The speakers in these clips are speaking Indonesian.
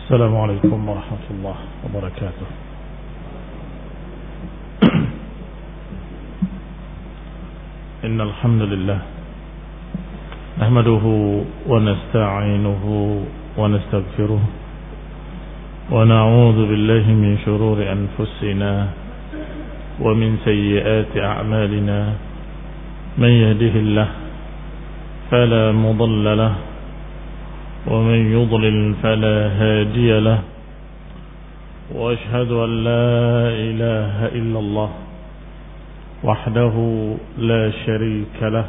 السلام عليكم ورحمة الله وبركاته. إن الحمد لله نحمده ونستعينه ونستغفره ونعوذ بالله من شرور أنفسنا ومن سيئات أعمالنا. من يهده الله فلا مضل له ومن يضلل فلا هادي له، وأشهد أن لا إله إلا الله وحده لا شريك له،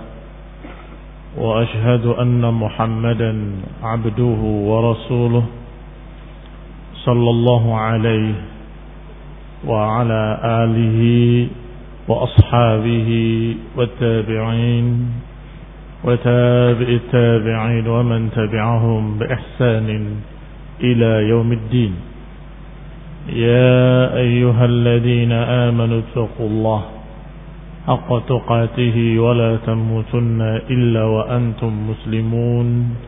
وأشهد أن محمدا عبده ورسوله صلى الله عليه وعلى آله وأصحابه والتابعين وتابع التابعين ومن تبعهم بإحسان إلى يوم الدين. يا أيها الذين آمنوا اتقوا الله حق تقاته ولا تموتن إلا وأنتم مسلمون.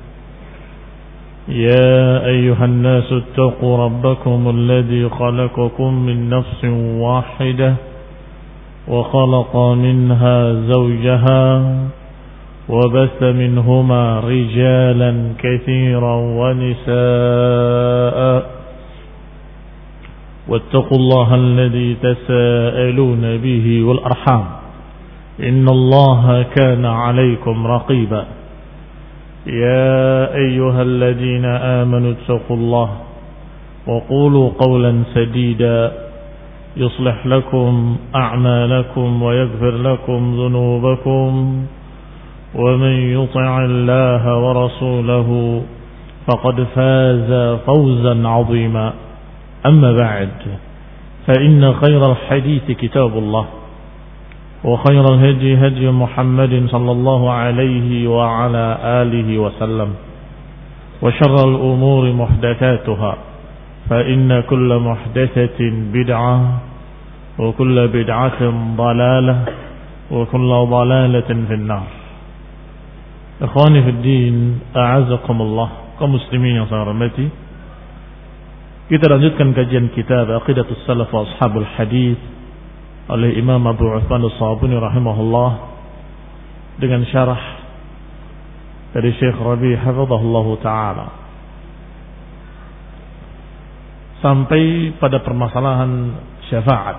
يا أيها الناس اتقوا ربكم الذي خلقكم من نفس واحدة وخلق منها زوجها وبث منهما رجالا كثيرا ونساء، واتقوا الله الذي تساءلون به والأرحام إن الله كان عليكم رقيبا. يا أيها الذين آمنوا اتقوا الله وقولوا قولا سديدا يصلح لكم أعمالكم ويغفر لكم ذنوبكم، ومن يطع الله ورسوله فقد فاز فوزا عظيما. أما بعد، فإن خير الحديث كتاب الله، وخير الهدي هدي محمد صلى الله عليه وعلى آله وسلم، وشر الأمور محدثاتها، فإن كل محدثة بدعة وكل بدعة ضلالة وكل ضلالة في النار. Ikhwani fi din, a'azakumullah, kaum muslimin yang saya hormati. Kita lanjutkan kajian kitab Aqidatus Salaf wa Ashabul Hadis oleh Imam Abu Uthman As-Sabuni rahimahullah dengan syarah dari Syekh Rabi' hafizahullah taala sampai pada permasalahan syafaat.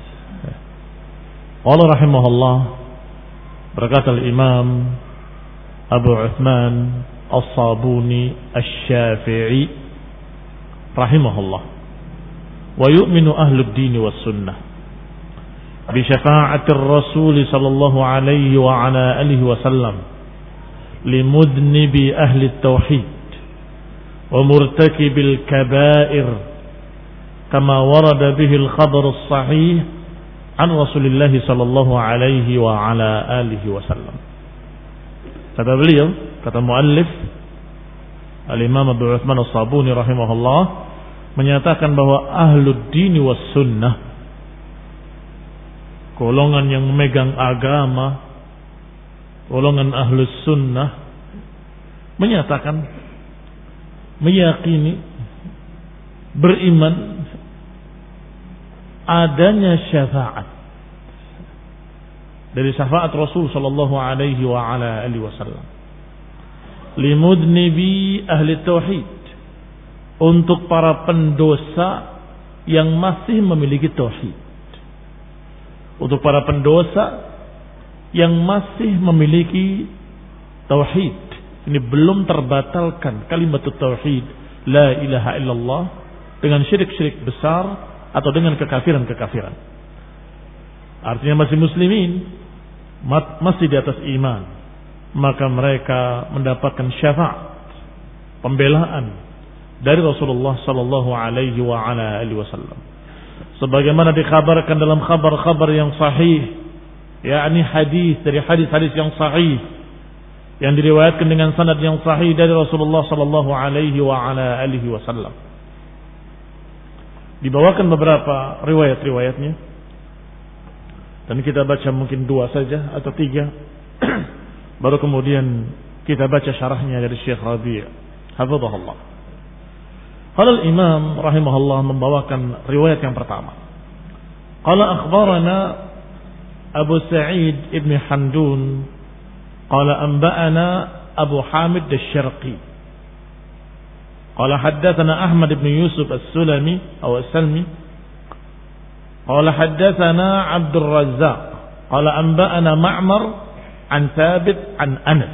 Qala rahimahullah, berkata Imam Abu Uthman As-Sabuni Asy-Syafi'i rahimahullah, wa yu'minu ahlud din was sunnah bi syafa'atir rasul sallallahu alaihi wa ala alihi wa sallam limudnibi ahli at-tauhid wa murtakibil kaba'ir kama warada bihi al-khabar as-sahih an Rasulillah sallallahu alaihi wa ala alihi wa sallam. Kata beliau, kata muallif Al-Imam Abu Uthman As-Sabuni rahimahullah menyatakan bahwa ahlud dini was sunnah, golongan yang memegang agama, golongan ahlus sunnah, menyatakan, meyakini, beriman adanya syafaat dari syafaat Rasul sallallahu alaihi wa ala alihi wasallam limudnibi ahli tauhid, untuk para pendosa yang masih memiliki tauhid, untuk para pendosa yang masih memiliki tauhid. Ini belum terbatalkan kalimat tauhid la ilaha illallah dengan syirik-syirik besar atau dengan kekafiran-kekafiran. Artinya masih muslimin, masih di atas iman, maka mereka mendapatkan syafaat, pembelaan dari Rasulullah sallallahu alaihi wa ala alihi wasallam, sebagaimana dikabarkan dalam kabar-kabar yang sahih, yakni hadis dari hadis-hadis yang sahih yang diriwayatkan dengan sanad yang sahih dari Rasulullah sallallahu alaihi wa ala alihi wasallam. Dibawakan beberapa riwayat-riwayatnya, dan kita baca mungkin 2 saja atau 3 baru kemudian kita baca syarahnya dari Syekh Rabi' hafizahullah. Qala al-Imam rahimahullah membawakan riwayat yang pertama. Qala akhbarana Abu Sa'id ibn Hamdun qala anba'ana Abu Hamid al-Sharqi qala haddatsana Ahmad ibn Yusuf as-Sulami atau as-Salmi qala haddatsana Abdul Razzaq qala anba'ana Ma'mar an Thabit an Anas.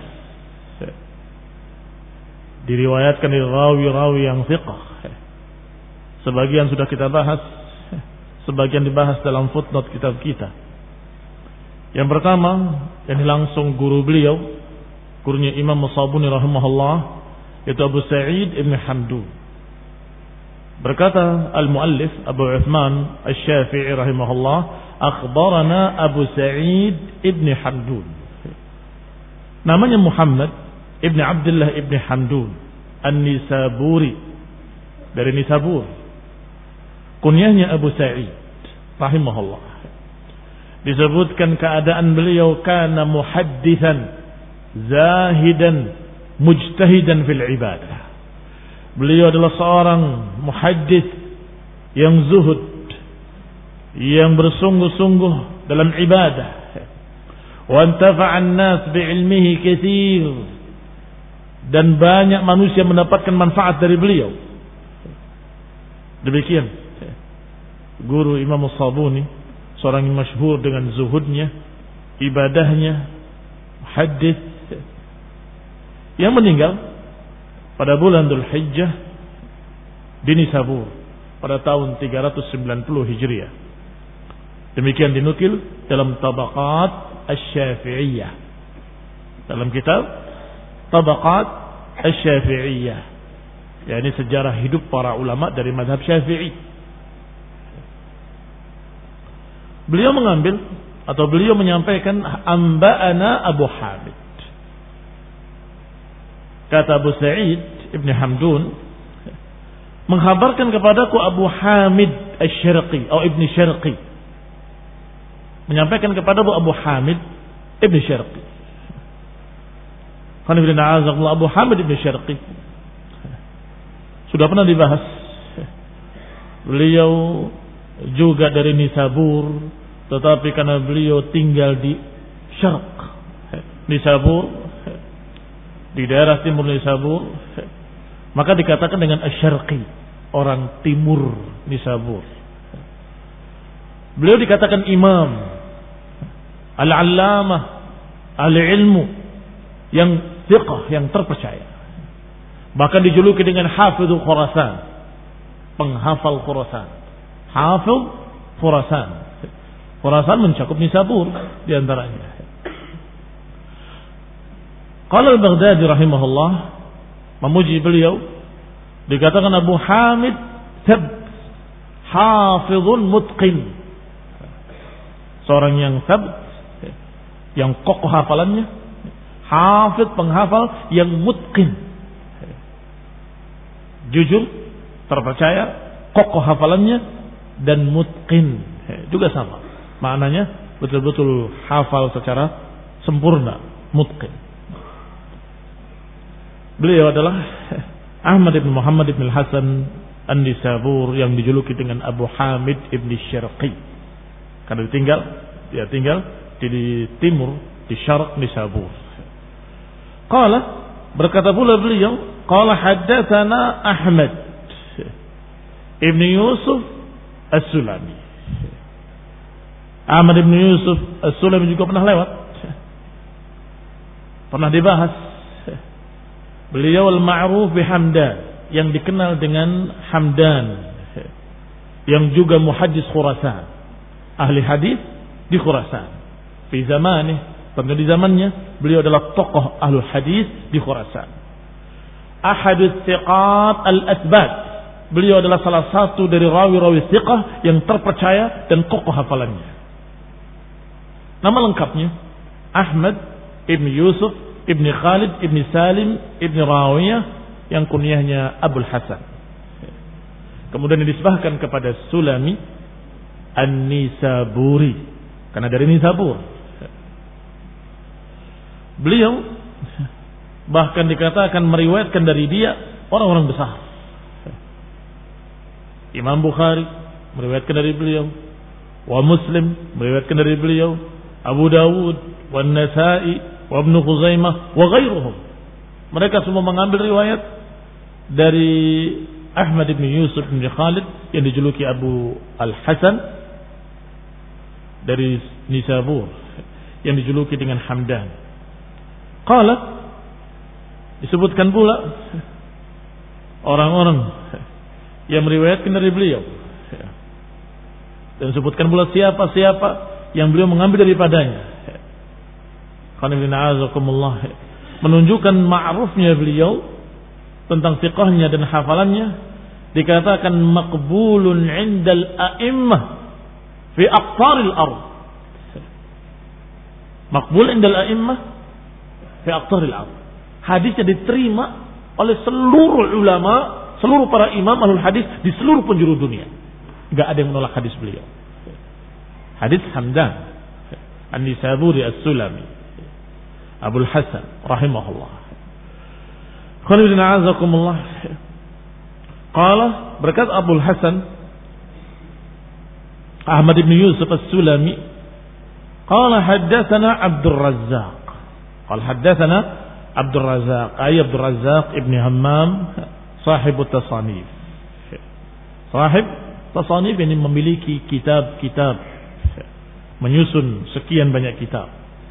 Diriwayatkan dari rawi-rawi yang thiqah. Sebagian sudah kita bahas, sebagian dibahas dalam footnote kitab kita. Yang pertama, yang langsung guru beliau, gurunya Imam Musabuni rahimahullah, yaitu Abu Sa'id ibn Hamdun. Berkata al-muallif Abu Uthman Asy-Syafi'i rahimahullah, akhbarana Abu Sa'id ibn Hamdun. Namanya Muhammad ibn Abdullah ibn Hamdun An-Nisaburi, dari Nisabur. Kunyahnya Abu Sa'id rahimahullah. Disebutkan keadaan beliau kana muhaddithan zahidan mujtahidan fil ibadah. Beliau adalah seorang muhaddits yang zuhud, yang bersungguh-sungguh dalam ibadah. Wa antafa'an nas bi'ilmihi katsir, dan banyak manusia mendapatkan manfaat dari beliau. Demikian guru Imam As-Sabuni, seorang yang masyhur dengan zuhudnya, ibadahnya, muhaddits, yang meninggal pada bulan Dzulhijjah di Nisabur pada tahun 390 Hijriah. Demikian dinukil dalam Tabaqat Asy-Syafi'iyah, dalam kitab Tabaqat Asy-Syafi'iyah, yakni sejarah hidup para ulama dari mazhab Syafi'i. Beliau mengambil atau beliau menyampaikan amba'ana Abu Hamid. Kata Abu Sa'id ibn Hamdun, menghabarkan kepadaku Abu Hamid Asy-Syarqi atau Ibn Syarqi. Menyampaikan kepadaku Abu Hamid Ibn Syarqi. Abu Hamid Ibn Syarqi sudah pernah dibahas. Beliau juga dari Nisabur, tetapi karena beliau tinggal di Syarq Nisabur, di daerah timur Nisabur, maka dikatakan dengan Asy-Syarqi, orang timur Nisabur. Beliau dikatakan imam, al-allamah, al-ilmu, yang thiqah, yang terpercaya. Bahkan dijuluki dengan Hafidhu Khurasan, penghafal Khurasan. Hafidh Khurasan. Khurasan mencakup Nisabur di antaranya. Qala al-Baghdadi rahimahullah, memuji beliau, dikatakan Abu Hamid thabt hafidhun mutqin, seorang yang thabt, yang kokoh hafalannya, hafidh penghafal yang mutqin, jujur, terpercaya, kokoh hafalannya, dan mutqin juga sama maknanya, betul-betul hafal secara sempurna, mutqin. Beliau adalah Ahmad ibn Muhammad ibn Hasan An-Nisabur, yang dijuluki dengan Abu Hamid ibn Syarqi, karena dia tinggal di timur, di Syarq Nisabur. Qala, berkata pula beliau, qala haddatsana Ahmad ibn Yusuf As-Sulami. Ahmad ibn Yusuf As-Sulami juga pernah lewat, pernah dibahas. Beliau al-ma'ruf bi Hamdan, yang dikenal dengan Hamdan, yang juga muhaddits Khurasan, ahli hadis di Khurasan. Di zamannya, tentu di zamannya, beliau adalah tokoh ahlul hadis di Khurasan. Ahadus thiqat al-athbat, beliau adalah salah satu dari rawi-rawi thiqah yang terpercaya dan kokoh hafalannya. Nama lengkapnya Ahmad ibn Yusuf ibn Khalid ibn Salim ibn Rawiyah, yang kunyahnya Abul Hasan. Kemudian disebahkan kepada Sulami An-Nisaburi, karena dari Nisabur. Beliau bahkan dikatakan meriwayatkan dari dia orang-orang besar. Imam Bukhari meriwayatkan dari beliau, wa Muslim meriwayatkan dari beliau, Abu Dawud, wa Nasa'i, wa Ibnu Khuzaimah, wa ghairuhum. Mereka semua mengambil riwayat dari Ahmad bin Yusuf bin Khalid yang dijuluki Abu Al-Hasan dari Nisabur yang dijuluki dengan Hamdan. Qala, disebutkan pula orang-orang yang meriwayatkan dari beliau, dan disebutkan pula siapa-siapa yang beliau mengambil daripadanya. Menunjukkan ma'rufnya beliau tentang fiqhnya dan hafalannya, dikatakan maqbulun 'indal a'immah fi aqtaril ardh. Maqbul 'indal a'immah fi aqtaril ardh. Hadisnya diterima oleh seluruh ulama, seluruh para imam ahlul hadis di seluruh penjuru dunia. Enggak ada yang menolak hadis beliau. Hadis Hamdan An-Nisaburi As-Sulami Abul Hasan rahimahullah. Khalidina azakumullah. Qala, berkat Abul Hasan Ahmad bin Yusuf As-Sulami, qala haddatsana Abdul Razzaq. Qala haddatsana Abdul Razzaq, ay Abdul Razzaq ibn Hammam, sahib tasanif. Sahib tasanif ini memiliki kitab-kitab, menyusun sekian banyak kitab.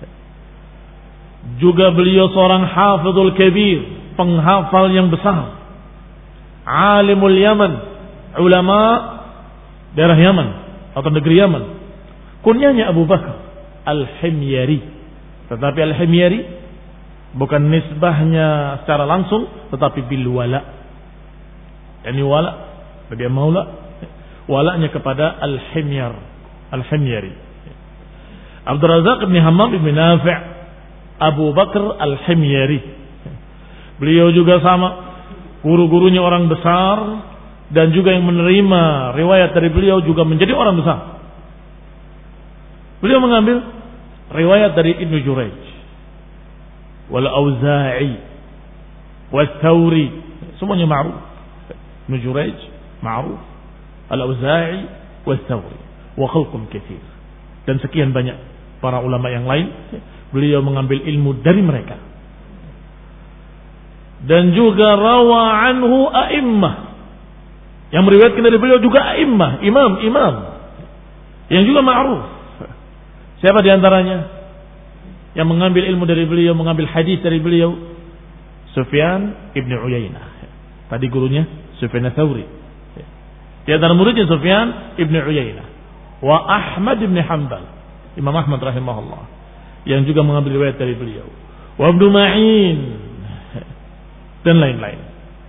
Juga beliau seorang hafizul kabir, penghafal yang besar. Alimul Yaman, ulama daerah Yaman atau negeri Yaman. Kunyanya Abu Bakar Al-Himyari. Tetapi Al-Himyari bukan nisbahnya secara langsung, tetapi bil wala. Yani wala, dia maula, walanya kepada Al-Himyar, Al-Himyari. Abdul Razak bin Hammam bin Nafi' Abu Bakar Al-Himyari. Beliau juga sama, guru-gurunya orang besar, dan juga yang menerima riwayat dari beliau juga menjadi orang besar. Beliau mengambil riwayat dari Ibnu Jurayj, wal Auza'i, wal Thawri, semuanya ma'ruf. Ibnu Jurayj ma'ruf, al Auza'i, wal Thawri, wa khalqun katsir, dan sekian banyak para ulama yang lain. Beliau mengambil ilmu dari mereka. Dan juga rawa anhu a'immah, yang meriwayatkan dari beliau juga a'immah, imam yang juga ma'ruf. Siapa di antaranya yang mengambil ilmu dari beliau, mengambil hadis dari beliau? Sufyan ibn Uyainah. Tadi gurunya Sufyan Ats-Tsauri. Di antara muridnya Sufyan ibn Uyainah. Wa Ahmad ibn Hanbal, Imam Ahmad rahimahullah, yang juga mengambil riwayat dari beliau. Wa Ibnu Ma'in dan lain-lain.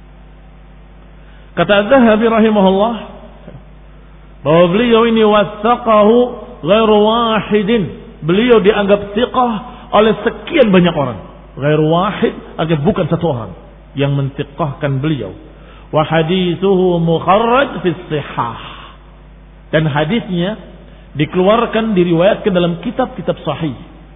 Kata Az-Zahabi rahimahullah bahwa beliau ini wasaqahu ghairu wahidin. Beliau dianggap thiqah oleh sekian banyak orang. Ghairu wahid, artinya bukan satu orang yang menthiqahkan beliau. Wa hadithuhu mukharraj fi shihah. Dan hadisnya dikeluarkan, diriwayatkan dalam kitab-kitab sahih.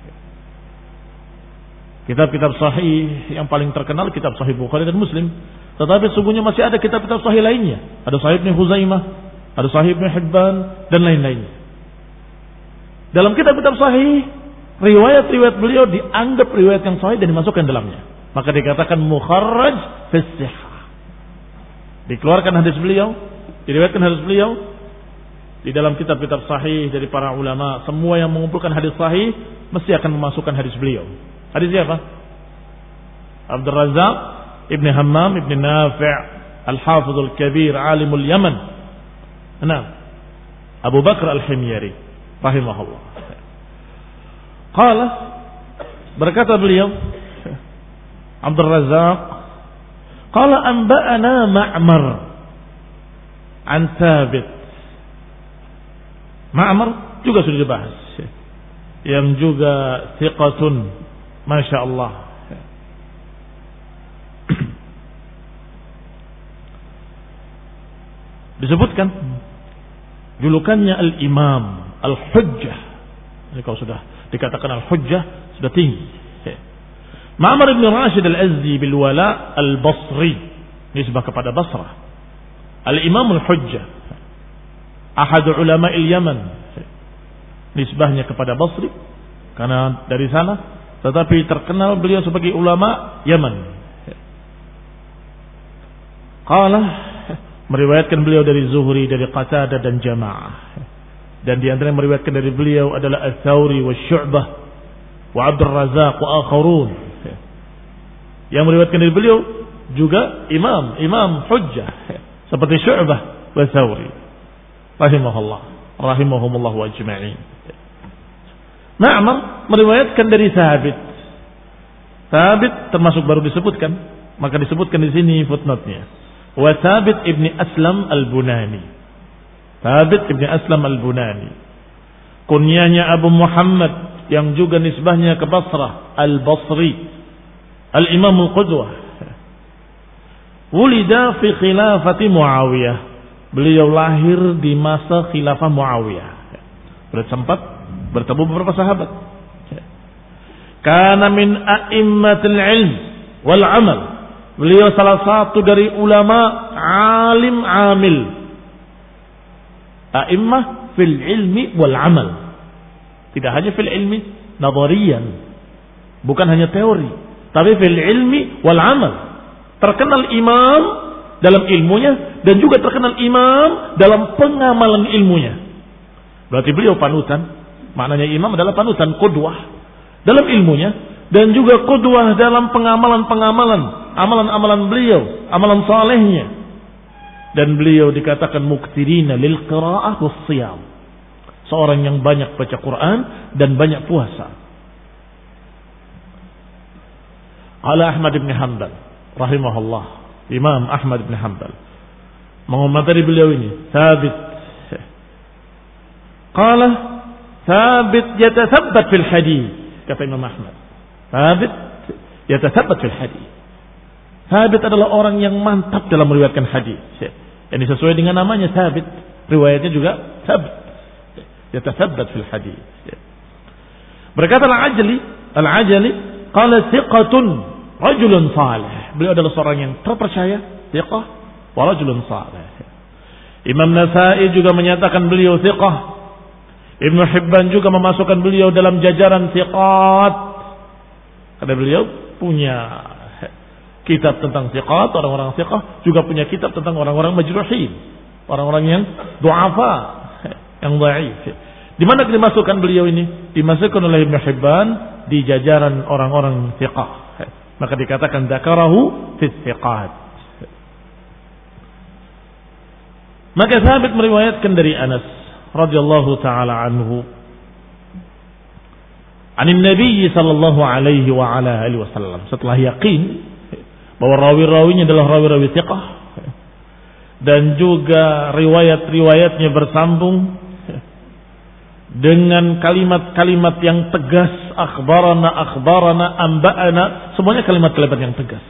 Kitab-kitab sahih yang paling terkenal kitab Sahih Bukhari dan Muslim. Tetapi sungguhnya masih ada kitab-kitab sahih lainnya. Ada Sahih Ibnu Khuzaimah, ada Sahih Ibnu Hibban, dan lain-lainnya. Dalam kitab-kitab sahih, riwayat-riwayat beliau dianggap riwayat yang sahih dan dimasukkan dalamnya. Maka dikatakan mukharraj fi shihah. Dikeluarkan hadis beliau, diriwayatkan hadis beliau di dalam kitab-kitab sahih dari para ulama. Semua yang mengumpulkan hadis sahih mesti akan memasukkan hadis beliau. Hadis siapa? Abdul Razzaq Ibn Hammam Ibn Nafi' Al-Hafidhul Kabir Alimul Yaman. Nah, Abu Bakar Al-Himyari rahimahullah. Qala, berkata beliau Abdul Razzaq, qala anba'ana Ma'mar an Thabit. Ma'mar juga sudah dibahas, yang juga thiqatun, Masya Allah. Disebutkan julukannya Al-Imam Al-Hujjah. Ini kalau sudah dikatakan Al-Hujjah sudah tinggi. Ma'mar ibn Rashid Al-Azdi bil Wala Al-Basri, nisbah kepada Basrah. Al-Imam Al-Hujjah, ahad ulama'il Yaman. Nisbahnya kepada Basri karena dari sana, tetapi terkenal beliau sebagai ulama Yaman. Qala, meriwayatkan beliau dari Zuhri, dari Qatadah dan Jamaah. Dan di antara yang meriwayatkan dari beliau adalah Ats-Tsauri wa Syu'bah wa Abdul Razzaq wa akharun. Yang meriwayatkan dari beliau juga imam hujjah seperti Syu'bah wa Tsauri rahimahumullah wa ajma'in. Ma'mar meriwayatkan dari Thabit termasuk baru disebutkan, maka disebutkan di sini footnote-nya. Wa Thabit ibni Aslam al-Bunani. Thabit ibni Aslam al-Bunani. Kunyanya Abu Muhammad yang juga nisbahnya ke Basrah, al-Basri, al-Imam al-Qudwah. Wulida fi khilafati Muawiyah. Beliau lahir di masa khilafah Muawiyah. Sempat bertemu beberapa sahabat. Kana min a'immatil ilm wal amal. Beliau salah satu dari ulama alim amil. A'immah fil ilmi wal amal. Tidak hanya fil ilmi nadhariyan, bukan hanya teori, tapi fil ilmi wal amal. Terkenal imam dalam ilmunya dan juga terkenal imam dalam pengamalan ilmunya. Berarti beliau panutan, maknanya imam adalah panutan, qudwah dalam ilmunya dan juga qudwah dalam pengamalan-pengamalan, amalan-amalan beliau, amalan salehnya. Dan beliau dikatakan muktirina lil qiraah was shiyam. Seorang yang banyak baca Quran dan banyak puasa. Qala Ahmad bin Hanbal rahimahullah, Imam Ahmad bin Hanbal mengomentari beliau ini, Thabit. Qala Thabit yatathabbat fil hadits, kata Imam Ahmad. Thabit yatathabbat fil hadits. Thabit adalah orang yang mantap dalam meriwayatkan hadis. Ini sesuai dengan namanya Thabit. Riwayatnya juga Thabit. Yatathabbat fil hadis. Berkata Al-Ajali, qala thiqatun rajulun salih. Beliau adalah seorang yang terpercaya, thiqah wa rajulun salih. Imam Nasa'i juga menyatakan beliau thiqah. Ibnu Hibban juga memasukkan beliau dalam jajaran thiqat. Karena beliau punya kitab tentang thiqat, orang-orang thiqah, juga punya kitab tentang orang-orang majruhin, orang-orang yang du'afa, yang dhaif. Di mana dimasukkan beliau ini? Dimasukkan oleh Ibnu Hibban di jajaran orang-orang thiqah. Maka dikatakan dzakarahu fi thiqat. Maka Thabit meriwayatkan dari Anas radhiyallahu taala anhu, anin Nabi sallallahu alaihi wa ala alihi wasallam, setelah yakin bahwa rawi-rawinya adalah rawi-rawi thiqah dan juga riwayat-riwayatnya bersambung dengan kalimat-kalimat yang tegas, akhbarana, amba'ana, semuanya kalimat-kalimat yang tegas.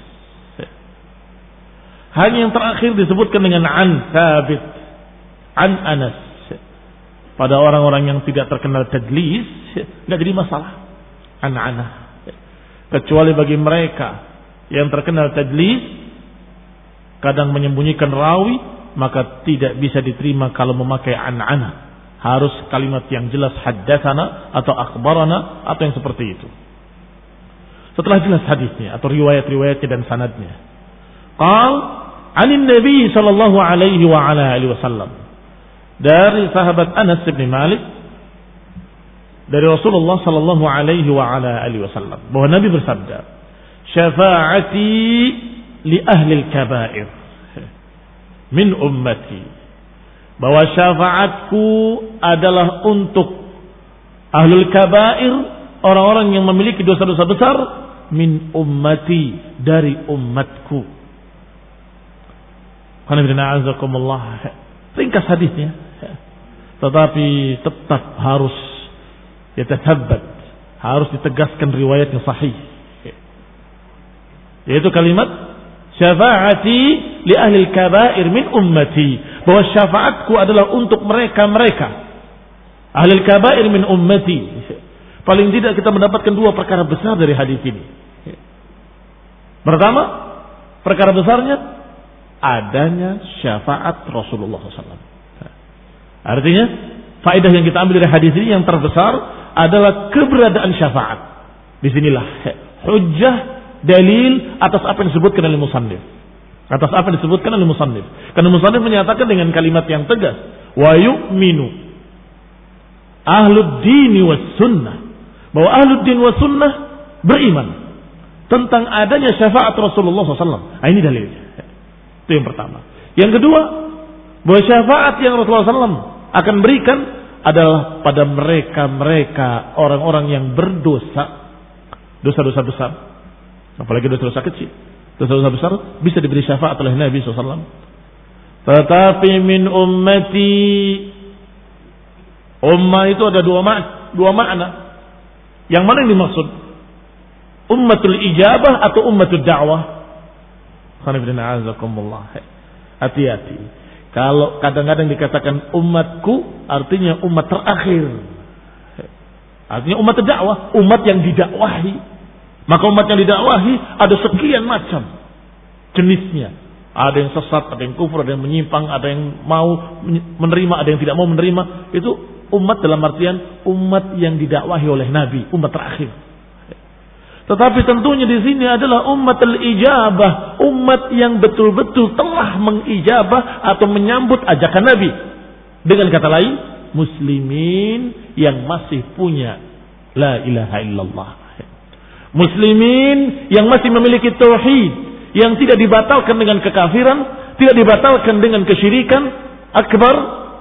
Hanya yang terakhir disebutkan dengan an Thabit, an Anas. Pada orang-orang yang tidak terkenal tadlis, tidak jadi masalah. An-anah. Kecuali bagi mereka yang terkenal tadlis, kadang menyembunyikan rawi, maka tidak bisa diterima kalau memakai an-anah. Harus kalimat yang jelas, haddatsana atau akhbarana atau yang seperti itu. Setelah jelas hadisnya atau riwayat-riwayatnya dan sanadnya. Qal anin Nabi sallallahu alaihi wa ala alihi wasallam. Dari sahabat Anas bin Malik dari Rasulullah sallallahu alaihi wa ala alihi wasallam bahwa Nabi bersabda, "Syafa'ati li ahli al-kaba'ir min ummati." Bahwa syafaatku adalah untuk ahlul kaba'ir, orang-orang yang memiliki dosa-dosa besar, min ummati, dari umatku. Ringkas hadisnya, tetapi tetap harus yatathabbat, harus ditegaskan riwayatnya sahih, yaitu kalimat syafaati li ahli kabair min ummati, bahwa syafaatku adalah untuk mereka-mereka ahli kabair min ummati. Paling tidak kita mendapatkan dua perkara besar dari hadis ini. Pertama, perkara besarnya adanya syafaat Rasulullah SAW. Artinya faedah yang kita ambil dari hadis ini yang terbesar adalah keberadaan syafaat. Disinilah hujjah, dalil atas apa yang disebutkan oleh musannif. Atas apa yang disebutkan oleh musannif. Karena musannif menyatakan dengan kalimat yang tegas, wa yu'minu ahlud dini was sunnah, bahwa ahlud din was sunnah beriman tentang adanya syafaat Rasulullah SAW. Nah, ini dalilnya. Itu yang pertama. Yang kedua, bahwa syafaat yang Rasulullah SAW akan berikan adalah pada mereka orang-orang yang berdosa, dosa-dosa besar, apalagi dosa-dosa kecil. Dosa-dosa besar bisa diberi syafaat oleh Nabi SAW. Tetapi min ummati, ummah itu ada dua makna. Yang mana yang dimaksud? Ummatul ijabah atau ummatul da'wah? Hati-hati. Kalau kadang-kadang dikatakan umatku, artinya umat terakhir. Artinya umat dakwah, umat yang didakwahi. Maka umat yang didakwahi ada sekian macam jenisnya. Ada yang sesat, ada yang kufur, ada yang menyimpang, ada yang mau menerima, ada yang tidak mau menerima. Itu umat dalam artian umat yang didakwahi oleh Nabi, umat terakhir. Tetapi tentunya di sini adalah umat al-ijabah, umat yang betul-betul telah mengijabah atau menyambut ajakan Nabi. Dengan kata lain, muslimin yang masih punya la ilaha illallah. Muslimin yang masih memiliki tauhid, yang tidak dibatalkan dengan kekafiran, tidak dibatalkan dengan kesyirikan akbar.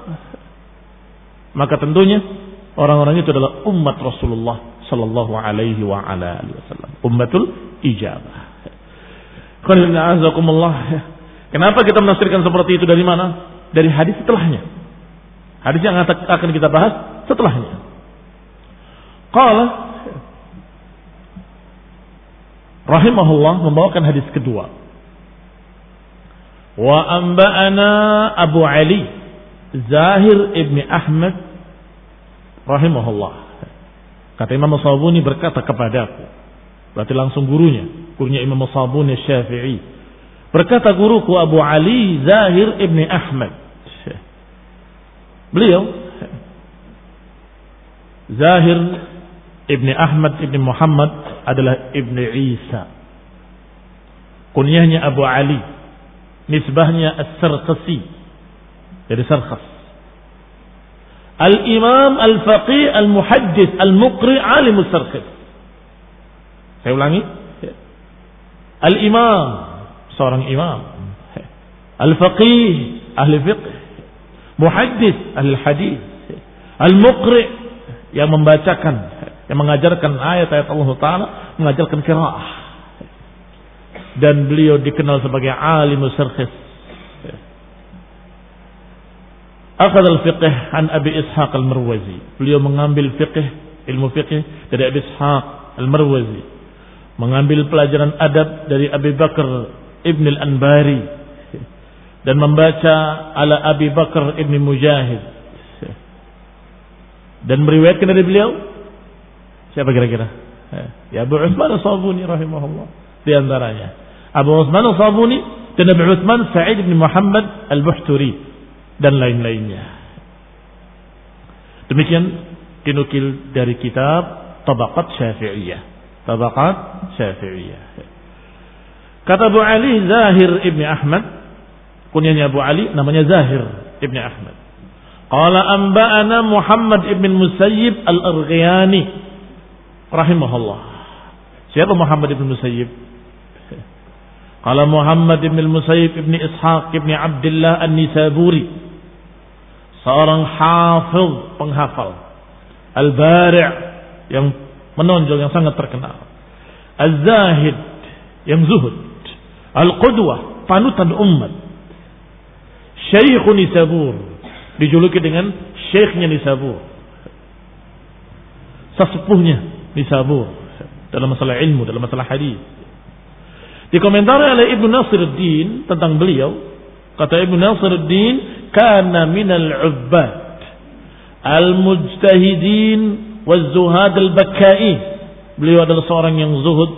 Maka tentunya orang-orang itu adalah umat Rasulullah sallallahu alaihi wa ala alihi wasallam, ummatul ijabah. Kenapa kita menafsirkan seperti itu, dari mana? Dari hadis setelahnya. Hadis yang akan kita bahas setelahnya. Qala rahimahullah membawakan hadis kedua. Wa anba'ana Abu Ali Zahir ibn Ahmad rahimahullah. Kata Imam As-Sabuni berkata kepadaku, berarti langsung gurunya Imam As-Sabuni Syafi'i. Berkata guruku Abu Ali Zahir ibn Ahmad. Beliau Zahir ibn Ahmad ibn Muhammad adalah ibn Isa. Kunyahnya Abu Ali, nisbahnya As-Sarqasi, dari Sarqas. Al-Imam Al-Faqih Al-Muhaddis Al-Muqri Alimus Sarqas. Saya ulangi. Al-Imam, seorang imam. Al-Faqih, ahli fiqh. Muhaddis, ahli hadis. Al-Muqri, yang membacakan, yang mengajarkan ayat-ayat Allah Ta'ala, mengajarkan qiraah. Dan beliau dikenal sebagai Alimus Sarqas. Akhadha al-fiqh an Abi Ishaq al-Marwazi. Beliau mengambil ilmu fiqh dari Abi Ishaq al-Marwazi. Mengambil pelajaran adab dari Abi Bakar ibn al-Anbari. Dan membaca ala Abi Bakar ibn Mujahid. Dan meriwayatkan dari beliau, siapa kira-kira? Ya Abu Utsman As-Sabuni rahimahullah. Di antaranya Abu Utsman As-Sabuni dan Abu Utsman Sa'id bin Muhammad Al-Buhturi dan lain-lainnya. Demikian dinukil dari kitab Tabaqat Syafi'iyah. Tabaqat Syafi'iyah. Kata Abu Ali Zahir ibn Ahmad, kunyahnya Abu Ali, namanya Zahir ibn Ahmad. Qala anba'ana Muhammad ibn Musayyib al-Arghiyani rahimahullah. Siapa Muhammad ibn Musayyib? Qala Muhammad ibn Musayyib ibn Ishaq ibn Abdullah An-Nisaburi, seorang hafiz, penghafal, al-bari' yang menonjol, yang sangat terkenal, az-zahid, yang zuhud, al-qudwah, panutan umat, Syekh Nisabur, dijuluki dengan Syekhnya Nisabur, sesepuhnya Nisabur dalam masalah ilmu, dalam masalah hadis. Dikomentari oleh Ibnu Nasiruddin tentang beliau, kata Ibnu Nasiruddin, kana minal ubbad al-mujtahidin waz-zuhad al-bakkain. Beliau adalah seorang yang zuhud,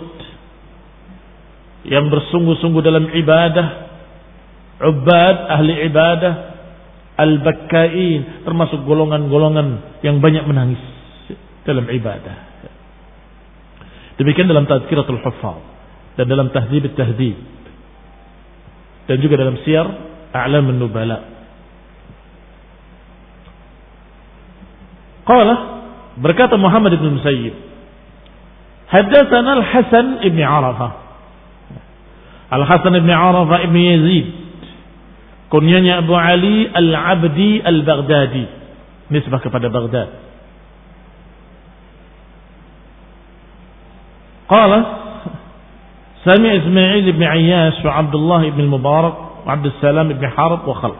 yang bersungguh-sungguh dalam ibadah, ubbad, ahli ibadah, al-bakkain, termasuk golongan-golongan yang banyak menangis dalam ibadah. Demikian dalam Tazkiratul Huffaz dan dalam Tahdzib at-Tahdzib dan juga dalam Siyar A'lam an-Nubala. Qala, berkata Muhammad ibn Musayyib, haddatsana Al-Hasan ibn Arafah. Al-Hasan ibn Arafah ibn Yazid, kunyanya Abu Ali Al-Abdi Al-Baghdadi, nisbah kepada Baghdad. Qala sami Ismail ibn Ayyash wa Abdullah ibn Mubarak wa Abdul Salam ibn Harb wa khalq.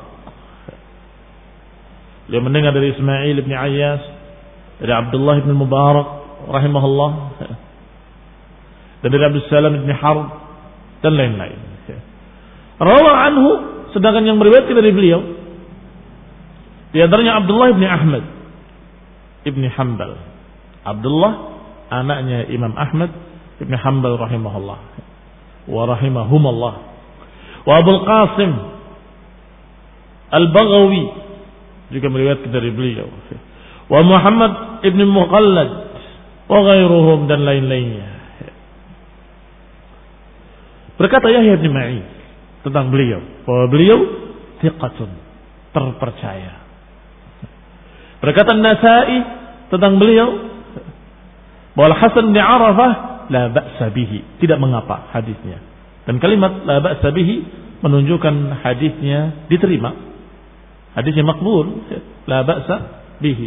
Dia mendengar dari Ismail ibn Ayyash, dari Abdullah ibn Mubarak rahimahullah, dan dari Abdul Salam ibn Harb dan lain-lain. Rawa anhu, sedangkan yang meriwayatkan dari beliau di antaranya Abdullah ibn Ahmad ibn Hanbal. Abdullah anaknya Imam Ahmad ibn Hanbal rahimahullah wa rahimahumallah, wa Abul Qasim Al-Baghawi juga meriwayatkan dari beliau, wa Muhammad ibn Muqallad wa ghairuhum dan lain-lainnya. Berkata Yahya bin Ma'in tentang beliau bahwa beliau thiqatun, terpercaya. Berkata An-Nasa'i tentang beliau bahwa Hasan bin Arafah la ba'sa bihi, tidak mengapa hadisnya. Dan kalimat la ba'sa bihi menunjukkan hadisnya diterima, hadisnya makbul, la ba'sa bihi.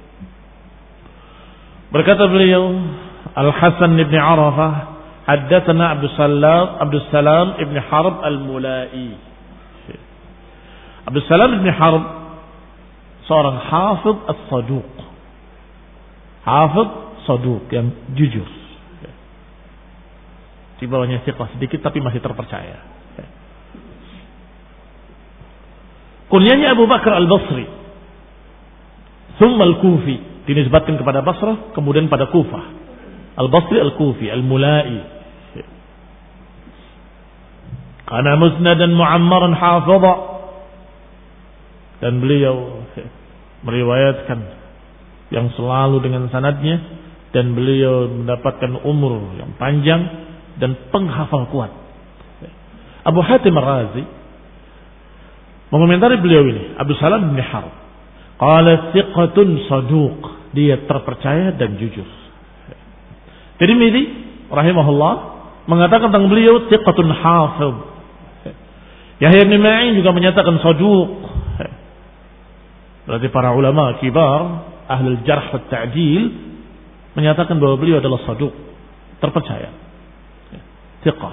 Berkata beliau Al-Hasan bin Arafah, haddatsana Abdul Salam ibn Harb Al-Mulai. Abdul Salam ibn Harb seorang hafidh as-saduq, hafidh saduq yang jujur, di bawahnya thiqah sedikit tapi masih terpercaya. Kunyanya Abu Bakar Al-Basri, thumma Al-Kufi, dinisbatkan kepada Basrah kemudian pada Kufah. Al-Basri Al-Kufi Al-Mulai, kana musnadan mu'ammaran hafidha, dan beliau meriwayatkan yang selalu dengan sanadnya, dan beliau mendapatkan umur yang panjang dan penghafal kuat. Abu Hatim Ar-Razi mengomentari beliau ini, Abdul Salam bin Harb, qala thiqatun saduq, dia terpercaya dan jujur. Tirmidzi rahimahullah mengatakan tentang beliau thiqatun hafidh. Yahya bin Ma'in juga menyatakan saduq. Berarti para ulama kibar ahlul jarh wa ta'dil menyatakan bahwa beliau adalah saduq, terpercaya, thiqah.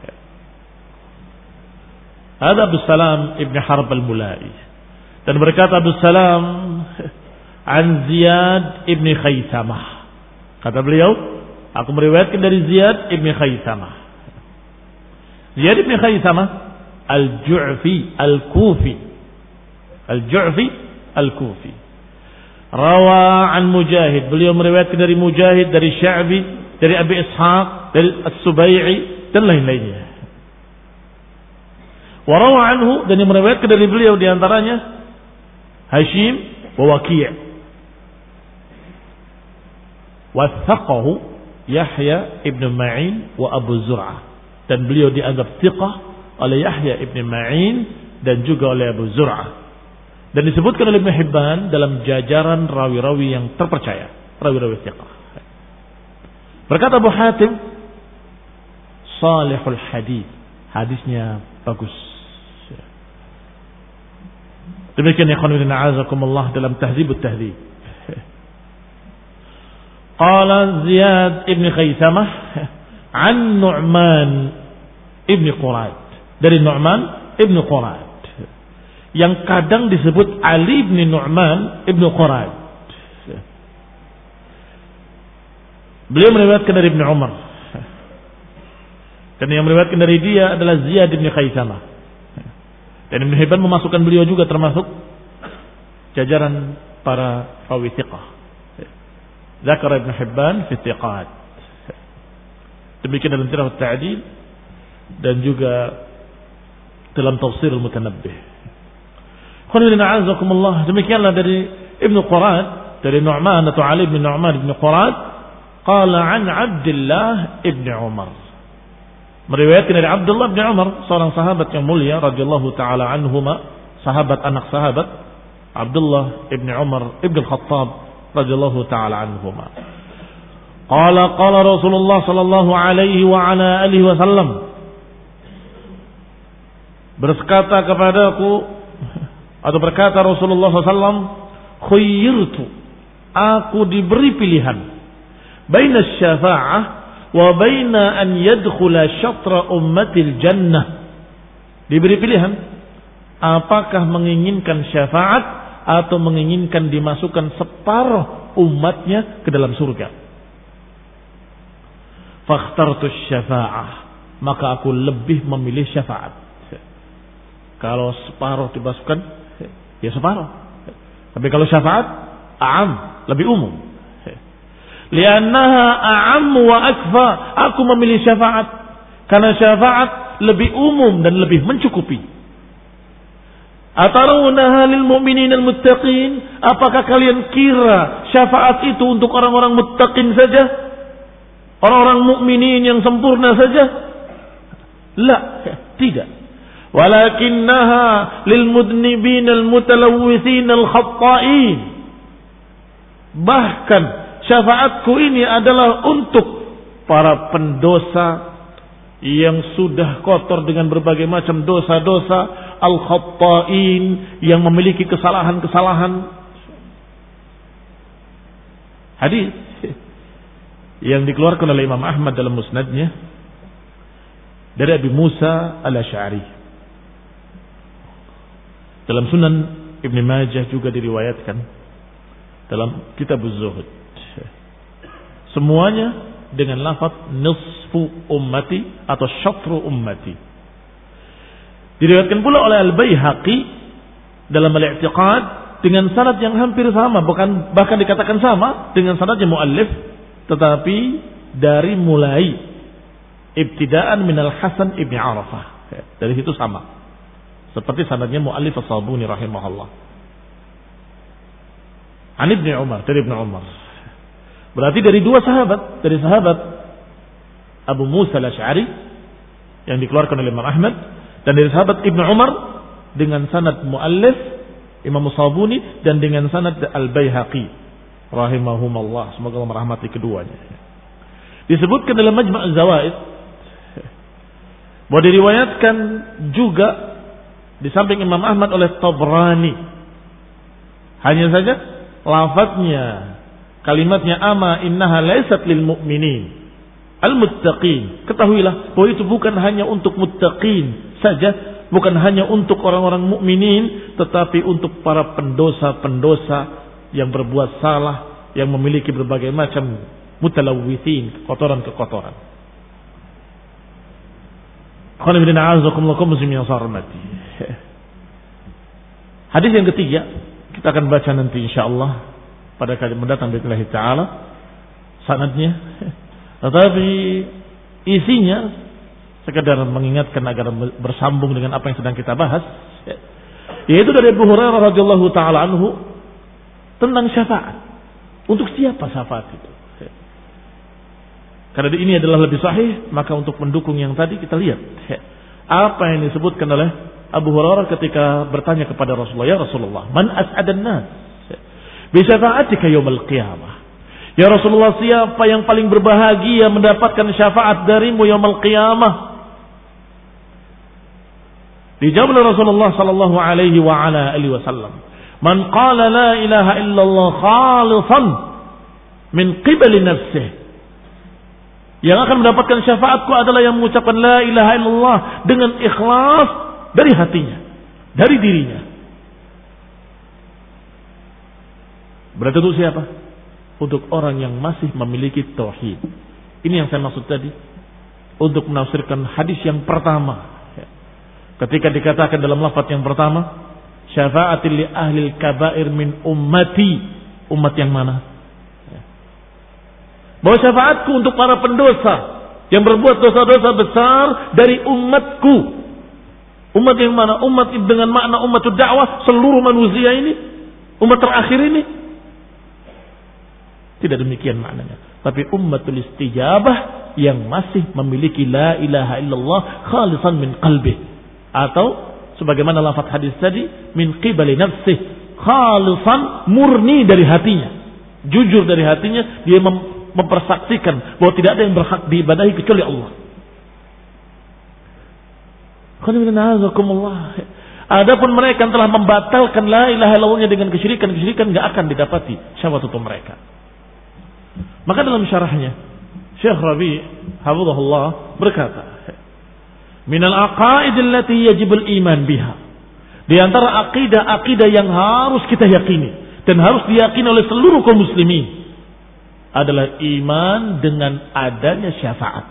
Ada Abdul Salam ibn Harb Al-Mulai, dan berkata Abdul Salam an Ziyad ibn Khaysamah, kata beliau, aku meriwayatkan dari Ziyad ibn Khaysamah. Ziyad ibn Khaysamah Al-Ju'fi Al-Kufi, Al-Ju'fi Al-Kufi. Rawa an Mujahid, beliau meriwayatkan dari Mujahid, dari Sya'bi, dari Abi Ishaq, dari As-Subai'i dan lain-lainnya. Wa rawa anhu, dan yang meriwayatkan dari beliau di antaranya Hashim wa Waqi'. Wa thaqahu Yahya ibn Ma'in wa Abu Zur'ah, dan beliau dianggap thiqah oleh Yahya ibn Ma'in dan juga oleh Abu Zur'ah, dan disebutkan oleh Ibnu Hibban dalam jajaran rawi-rawi yang terpercaya, rawi-rawi thiqah. Berkata Abu Hatim, salihul hadis, hadisnya bagus. Demikian ya khonibina a'azakumullah dalam Tahdzib at-Tahdzib. Qala Ziyad ibn Khaysamah an Nu'man ibn Qurad, dari Nu'man ibn Qurad, yang kadang disebut Ali ibn Nu'man ibn Qurad. Beliau meriwayatkan dari Ibn Umar, dan yang meriwayatkan dari dia adalah Ziyad ibn Khaysamah. Dan Ibn Hibban memasukkan beliau juga termasuk jajaran para rawi thiqah. Zakar Ibn Hibban fi thiqat. Demikian dalam Tirah At-Ta'dil dan juga dalam Tafsir Al-Mutanabbih. Demikianlah dari Ibnu Qurad, dari Nu'man atau Ali bin Nu'man bin Qurad, qala an Abdullah ibn Umar. Meriwayatkan dari Abdullah bin Umar, seorang sahabat yang mulia radhiyallahu taala anhuma, sahabat anak sahabat Abdullah ibn Umar ibn Khattab radhiyallahu taala anhuma. Qala Rasulullah sallallahu alaihi wa ala alihi wasallam, berkata kepadaku atau berkata Rasulullah SAW, khuyyirtu, aku diberi pilihan, baina syafa'ah wa baina an yadkhula syatra ummatil jannah. Diberi pilihan, apakah menginginkan syafaat atau menginginkan dimasukkan separuh umatnya ke dalam surga. Fakhtartu syafa'ah, maka aku lebih memilih syafaat. Kalau separuh dimasukkan, ya separuh. Tapi kalau syafaat, a'am, lebih umum. Liannaha a'am wa akfa. Aku memilih syafaat karena syafaat lebih umum dan lebih mencukupi. Atarawunaha lil mu'minin al muttaqin. Apakah kalian kira syafaat itu untuk orang-orang muttaqin saja? Orang-orang mukminin yang sempurna saja? La, tidak. Walakinnaha lil mudnibin al mutalawwithin al khatta'in. Bahkan syafaatku ini adalah untuk para pendosa yang sudah kotor dengan berbagai macam dosa-dosa, al khatta'in, yang memiliki kesalahan-kesalahan. Hadis yang dikeluarkan oleh Imam Ahmad dalam musnadnya dari Abi Musa al-Asy'ari. Dalam Sunan Ibn Majah juga diriwayatkan dalam Kitab Az-Zuhud. Semuanya dengan lafaz nisfu ummati atau syatru ummati. Diriwayatkan pula oleh Al-Baihaqi dalam Al-I'tiqad dengan sanad yang hampir sama, bahkan dikatakan sama dengan sanadnya muallif, tetapi dari mulai ibtidaan minal Hasan ibn Arafah. Dari situ sama. Seperti sanadnya muallif As-Sabuni rahimahullah. An Ibnu Umar, dari Ibnu Umar. Berarti dari dua sahabat, dari sahabat Abu Musa al-Asy'ari yang dikeluarkan oleh Imam Ahmad, dan dari sahabat Ibnu Umar dengan sanad muallif Imam As-Sabuni dan dengan sanad Al-Baihaqi rahimahumullah. Semoga Allah merahmati keduanya. Disebutkan dalam Majma' Az-Zawaid bahwa diriwayatkan juga di samping Imam Ahmad oleh Tabrani. Hanya saja lafadznya, kalimatnya ama innaha laysat lil mu'minin al-muttaqin. Ketahuilah bahwa itu bukan hanya untuk muttaqin saja, bukan hanya untuk orang-orang mukminin, tetapi untuk para pendosa-pendosa yang berbuat salah, yang memiliki berbagai macam mutalawwithin, kotoran-kekotoran. Hadis yang ketiga kita akan baca nanti insyaallah pada kali mendatang billahi taala sanadnya, tetapi isinya sekedar mengingatkan agar bersambung dengan apa yang sedang kita bahas, yaitu dari Abu Hurairah radhiyallahu taala anhu tentang syafaat. Untuk siapa syafaat itu? Karena ini adalah lebih sahih, maka untuk mendukung yang tadi kita lihat apa yang disebutkan oleh Abu Hurairah ketika bertanya kepada Rasulullah, ya Rasulullah, man as'adan nas bi syafa'atika yaumil qiyamah. Ya Rasulullah, siapa yang paling berbahagia mendapatkan syafaat darimu yaumil qiyamah? Dijawab oleh Rasulullah sallallahu alaihi wa ala alihi wasallam, man qala la ilaha illallah khalisan min qibali nafsihi. Yang akan mendapatkan syafaatku adalah yang mengucapkan la ilaha illallah dengan ikhlas dari hatinya, dari dirinya. Berarti untuk siapa? Untuk orang yang masih memiliki tauhid. Ini yang saya maksud tadi untuk menafsirkan hadis yang pertama. Ketika dikatakan dalam lafaz yang pertama, syafa'atil li ahlil kabair min ummati. Umat yang mana? Bahwa syafaatku untuk para pendosa yang berbuat dosa-dosa besar dari umatku. Umat yang mana? Umat dengan makna ummatud dakwah, seluruh manusia ini, umat terakhir ini. Tidak demikian maknanya. Tapi ummatul istijabah yang masih memiliki la ilaha illallah khalisan min qalbih. Atau sebagaimana lafaz hadis tadi, min qibali nafsih, khalisan, murni dari hatinya. Jujur dari hatinya, dia mempersaksikan bahwa tidak ada yang berhak diibadahi kecuali Allah. Adapun mereka yang telah membatalkan la ilaha illallahnya dengan kesyirikan enggak akan didapati syafaat mereka. Maka dalam syarahnya Syekh Rabi' hafizahullah berkata, minal aqaid allati yajibul iman biha. Di antara akidah-akidah yang harus kita yakini dan harus diyakini oleh seluruh kaum muslimin adalah iman dengan adanya syafaat.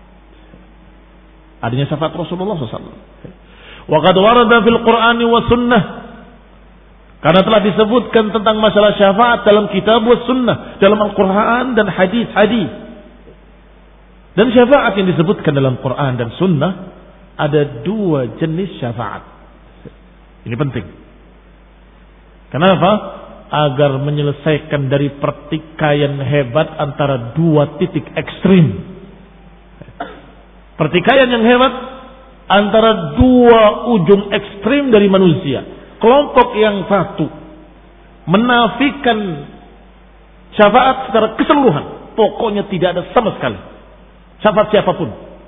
Adanya syafaat Rasulullah SAW. Wa qad warada fil Qur'ani wa sunnah. Karena telah disebutkan tentang masalah syafaat dalam kitab wa sunnah, dalam Al-Quran dan hadis-hadis. Dan syafaat yang disebutkan dalam Quran dan sunnah ada dua jenis syafaat. Ini penting. Kenapa? Agar menyelesaikan dari pertikaian hebat antara dua titik ekstrim. Pertikaian yang hebat antara dua ujung ekstrim dari manusia. Kelompok yang satu menafikan syafaat secara keseluruhan. Pokoknya tidak ada sama sekali syafaat siapapun.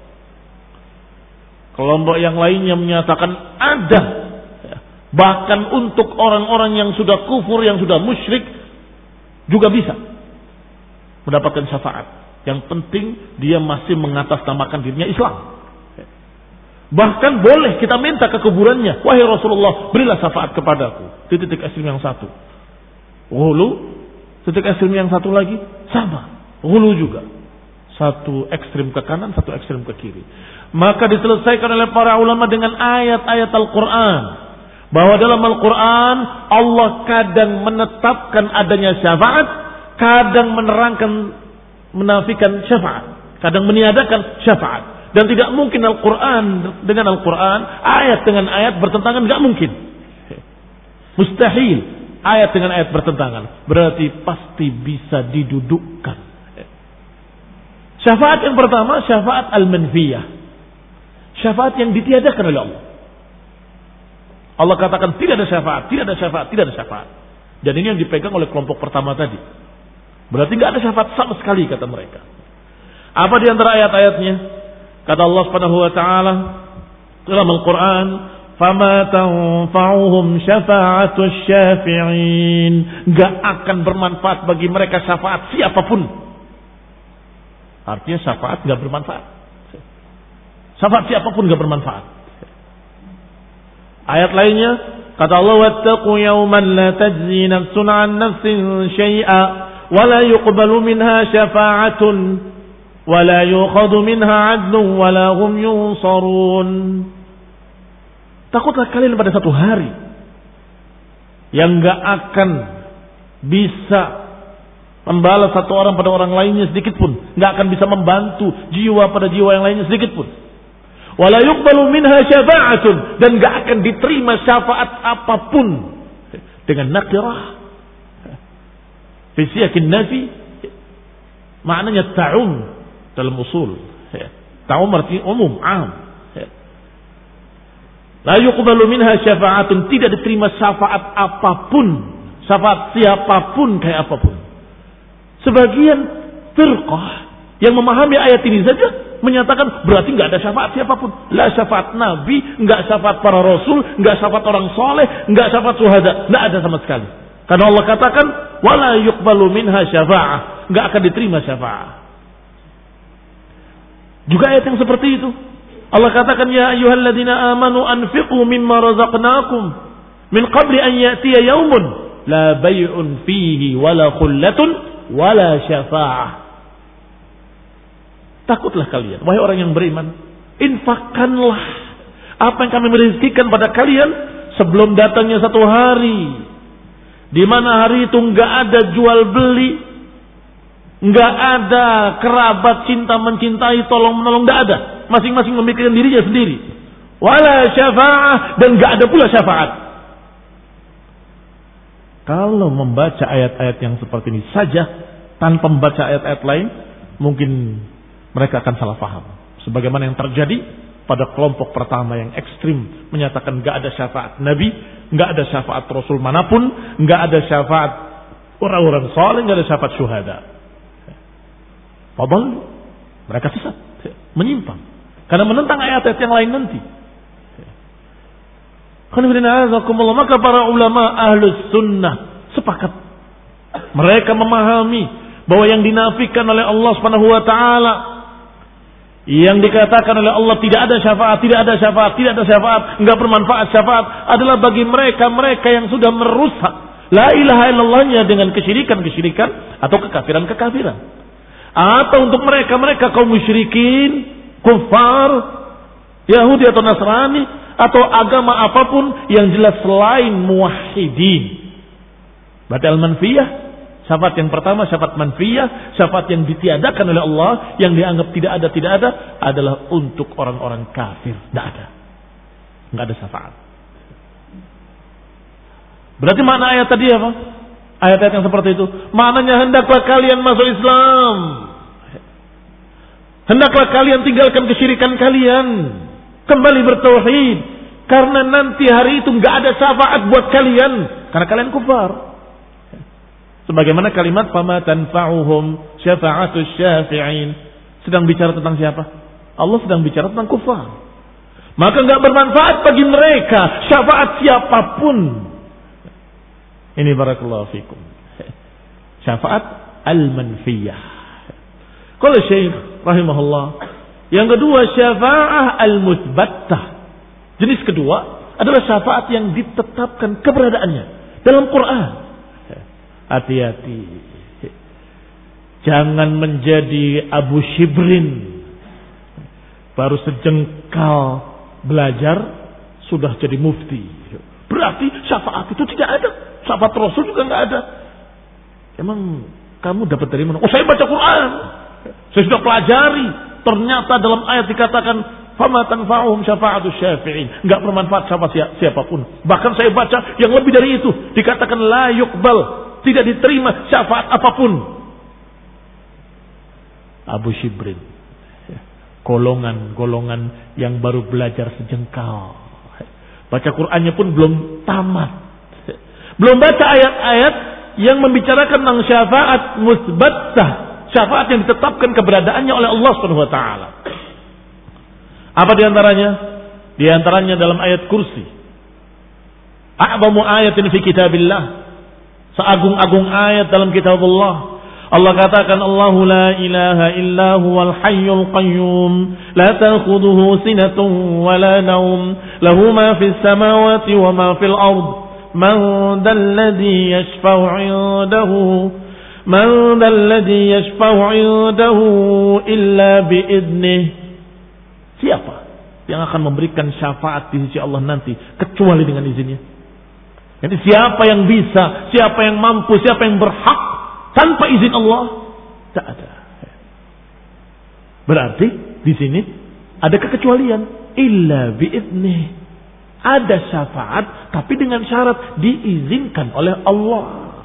Kelompok yang lainnya menyatakan ada. Bahkan untuk orang-orang yang sudah kufur, yang sudah musyrik juga bisa mendapatkan syafaat. Yang penting dia masih mengatasnamakan dirinya Islam. Bahkan boleh kita minta ke kuburannya, wahai Rasulullah, berilah syafaat kepadaku. Di titik ekstrim yang satu. Hulu, titik ekstrim yang satu lagi sama. Hulu juga. Satu ekstrim ke kanan, satu ekstrim ke kiri. Maka diselesaikan oleh para ulama dengan ayat-ayat Al-Quran. Bahwa dalam Al-Quran Allah kadang menetapkan adanya syafaat, kadang menafikan syafaat, kadang meniadakan syafaat. Dan tidak mungkin Al-Quran dengan Al-Quran, ayat dengan ayat bertentangan, tidak mungkin. Mustahil ayat dengan ayat bertentangan. Berarti pasti bisa didudukkan. Syafaat yang pertama, syafaat al-manfiyah. Syafaat yang ditiadakan oleh Allah. Allah katakan tidak ada syafaat, tidak ada syafaat, tidak ada syafaat. Dan ini yang dipegang oleh kelompok pertama tadi. Berarti tidak ada syafaat sama sekali kata mereka. Apa di antara ayat-ayatnya? Kata Allah Subhanahu wa taala dalam Al-Qur'an, "Fama tanfa'uhum syafa'atus syafi'in." Enggak akan bermanfaat bagi mereka syafaat siapapun. Artinya syafaat enggak bermanfaat. Syafaat siapapun enggak bermanfaat. Ayat lainnya kata Allah, "Wattaqu yawman la tajzi nafsun 'an nafsin syai'a wa la yuqbalu minha syafa'atun wala yukhadhu minha 'adlun wala hum yunsarun." Takutlah kalian pada satu hari yang enggak akan bisa membalas satu orang pada orang lainnya sedikit pun, enggak akan bisa membantu jiwa pada jiwa yang lainnya sedikit pun. Wala yuqbalu minha syafa'atun, dan enggak akan diterima syafaat apapun dengan nakirah fi siyakin nafi, maknanya ta'um dalam usul. Ta'um arti umum, am. La yuqbalu minha syafa'atun, tidak diterima syafaat apapun, syafaat siapapun kayak apapun. Sebagian firqah yang memahami ayat ini saja menyatakan berarti enggak ada syafaat siapapun. La syafaat nabi, enggak syafaat para rasul, enggak syafaat orang soleh, enggak syafaat syuhada, enggak ada sama sekali. Karena Allah katakan wala yuqbalu minha syafa'ah, enggak akan diterima syafaat. Juga ayat yang seperti itu. Allah katakan ya ayyuhalladzina amanu anfiqu mimma razaqnakum min qabli an ya'tiya yaumun la bay'un fihi wala khullatun wala syafa'ah. Takutlah kalian, wahai orang yang beriman, infakkanlah apa yang kami merezekikan pada kalian sebelum datangnya satu hari di mana hari itu enggak ada jual beli, enggak ada kerabat cinta mencintai, tolong menolong, enggak ada. Masing-masing memikirkan dirinya sendiri. wala syafa'ah, dan enggak ada pula syafaat. Kalau membaca ayat-ayat yang seperti ini saja tanpa membaca ayat-ayat lain, mungkin mereka akan salah paham. Sebagaimana yang terjadi pada kelompok pertama yang ekstrim, menyatakan enggak ada syafaat Nabi, enggak ada syafaat Rasul manapun, enggak ada syafaat orang-orang saleh, enggak ada syafaat syuhada. Padahal mereka sesat, menyimpang, karena menentang ayat-ayat yang lain nanti. Maka para ulama ahlus sunnah sepakat. Mereka memahami bahwa yang dinafikan oleh Allah Subhanahu wa taala, yang dikatakan oleh Allah tidak ada syafaat, tidak ada syafaat, tidak ada syafaat, enggak bermanfaat syafaat, adalah bagi mereka yang sudah merusak la ilaha illallahnya dengan kesyirikan atau kekafiran. Atau untuk mereka kaum musyrikin, kufar, Yahudi atau Nasrani, atau agama apapun yang jelas selain muwahhidin. Berarti al-manfiyah, syafaat yang pertama syafaat manfiyah, syafaat yang ditiadakan oleh Allah, yang dianggap tidak ada adalah untuk orang-orang kafir. Enggak ada syafaat. Berarti makna ayat tadi apa? Ayat-ayat yang seperti itu maknanya hendaklah kalian masuk Islam, hendaklah kalian tinggalkan kesyirikan kalian, kembali bertauhid, karena nanti hari itu enggak ada syafaat buat kalian, karena kalian kufar. Sebagaimana kalimat fama tanfa'uhum syafa'atus syafi'in, sedang bicara tentang siapa? Allah sedang bicara tentang kufar. Maka enggak bermanfaat bagi mereka syafaat siapapun. Ini barakallahu fikum. Syafaat al-manfiyah. Qala Syekh rahimahullah, yang kedua syafa'ah al-musbattah. Jenis kedua adalah syafaat yang ditetapkan keberadaannya dalam Quran. Hati-hati, jangan menjadi Abu Shibrin, baru sejengkal belajar sudah jadi mufti. Berarti syafaat itu tidak ada, syafaat Rasul juga nggak ada. Emang kamu dapat dari mana? Oh, saya baca Quran, saya sudah pelajari. Ternyata dalam ayat dikatakan fama tanfa'uhum syafa'atus syafi'in, enggak bermanfaat siapapun. Bahkan saya baca yang lebih dari itu, dikatakan la yuqbal, tidak diterima syafaat apapun. Abu Shibrin, golongan yang baru belajar sejengkal, baca Qur'annya pun belum tamat, belum baca ayat-ayat yang membicarakan tentang syafaat musbattah, syafaat yang ditetapkan keberadaannya oleh Allah Subhanahu wa taala. Apa di antaranya? Di antaranya dalam ayat kursi. A'zamu ayatin fi kitabillah. Seagung-agung ayat dalam kitab Allah. Allah katakan Allahu la ilaha illa huwal hayyul qayyum la ta'khudhuhu sinatun wa la nawm lahu ma fis samawati wa ma fil ard man dhal ladzi yashfa'u 'indahu man dhal ladzi yashfa'u 'indahu illa bi idnih. Siapa yang akan memberikan syafaat di sisi Allah nanti kecuali dengan izinnya? Jadi siapa yang bisa, siapa yang mampu, siapa yang berhak tanpa izin Allah? Tak ada. Berarti di sini ada kekecualian. Illa bi'idnih. Ada syafaat tapi dengan syarat diizinkan oleh Allah.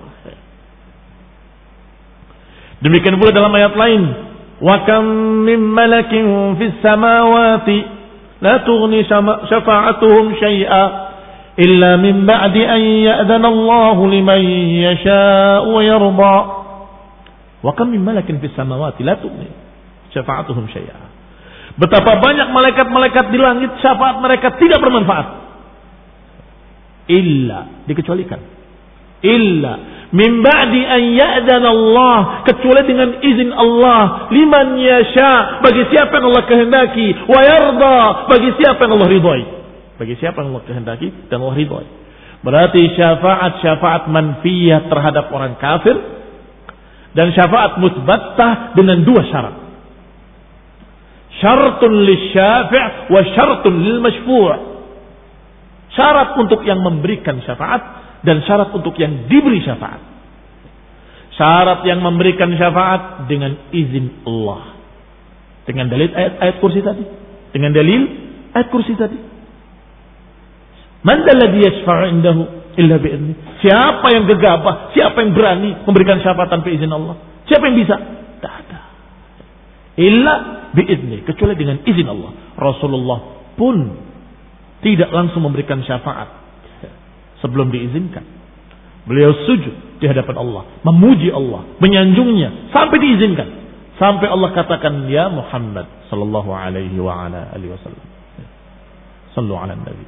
Demikian pula dalam ayat lain. Wa kam min malakin fis samawati la tughni syafa'atuhum syai'a illa min ba'di an ya'dana Allah liman yasha'u wa yarda. Wa kam min malakin fis samawati la tughni syafa'atuhum syai'a. Betapa banyak malaikat-malaikat di langit, syafaat mereka tidak bermanfaat. Illa, dikecualikan. Illa min ba'di an ya'dana Allah, kecuali dengan izin Allah, liman yasha, bagi siapa yang Allah kehendaki, wa yarda, bagi siapa yang Allah ridhai. Bagi siapa yang Allah kehendaki dan Allah ridhai. Berarti syafaat manfiyah terhadap orang kafir dan syafaat musbattah dengan dua syarat. Syaratun lisyafi' wa syaratun lil masyfu'. Syarat untuk yang memberikan syafaat dan syarat untuk yang diberi syafaat. Syarat yang memberikan syafaat dengan izin Allah. Dengan dalil ayat kursi tadi. Dengan dalil ayat kursi tadi. Man alladhi yashfa'u indahu illa bi'idznih. Siapa yang gegabah, siapa yang berani memberikan syafaat tanpa izin Allah? Siapa yang bisa? Tidak ada. Illa bi'idznih, kecuali dengan izin Allah. Rasulullah pun tidak langsung memberikan syafaat sebelum diizinkan. Beliau sujud di hadapan Allah, memuji Allah, menyanjungnya sampai diizinkan. Sampai Allah katakan, ya Muhammad sallallahu alaihi wa ala alihi wasallam. Sallu ala nabi.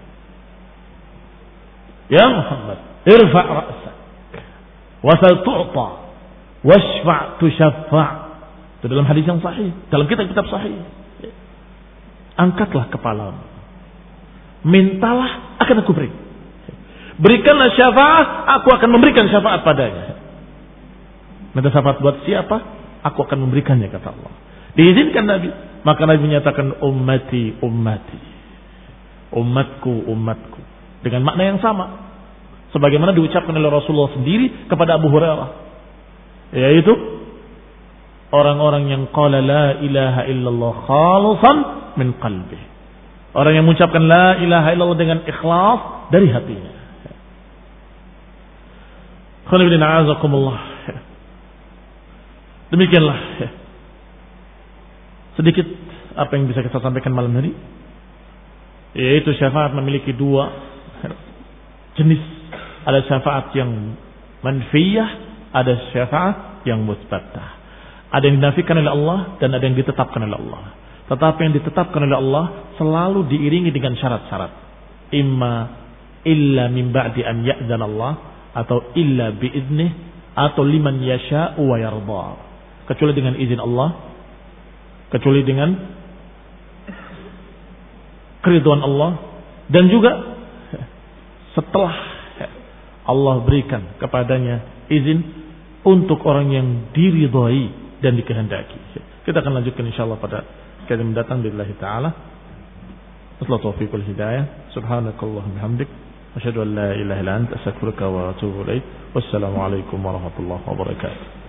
Ya Muhammad, irfa' ra'sak wasal tu'ta washfa' tushaffa'. Itu dalam hadis yang sahih, dalam kitab-kitab sahih. Angkatlah kepalamu, mintalah akan aku beri. Berikanlah syafaat, aku akan memberikan syafaat padanya. Minta syafaat buat siapa? Aku akan memberikannya, kata Allah. Diizinkan Nabi, maka Nabi menyatakan ummati, ummati, umatku, umatku, dengan makna yang sama sebagaimana diucapkan oleh Rasulullah sendiri kepada Abu Hurairah, yaitu orang-orang yang qala la ilaha illallah khalisan min qalbi, orang yang mengucapkan la ilaha illallah dengan ikhlas dari hatinya. Demikianlah sedikit apa yang bisa kita sampaikan malam hari, yaitu syafaat memiliki dua jenis. Ada syafaat yang manfiyah, ada syafaat yang musbatah. Ada yang dinafikan oleh Allah dan ada yang ditetapkan oleh Allah. Tetapi yang ditetapkan oleh Allah selalu diiringi dengan syarat-syarat. Imma illa min ba'di an ya'zan Allah, atau illa biiznih, atau liman yasha'u wa yarda. Kecuali dengan izin Allah, kecuali dengan keridhaan Allah, dan juga setelah Allah berikan kepadanya izin untuk orang yang diridhai dan dikehendaki. Kita akan lanjutkan insyaallah pada kali mendatang billahi taala. Wassalamu taufiq wal hidayah. Subhanakallahumma hamdik asyhadu an la ilaha illa anta astaghfiruka wa atubu ilaik. Wassalamu alaikum warahmatullahi wabarakatuh.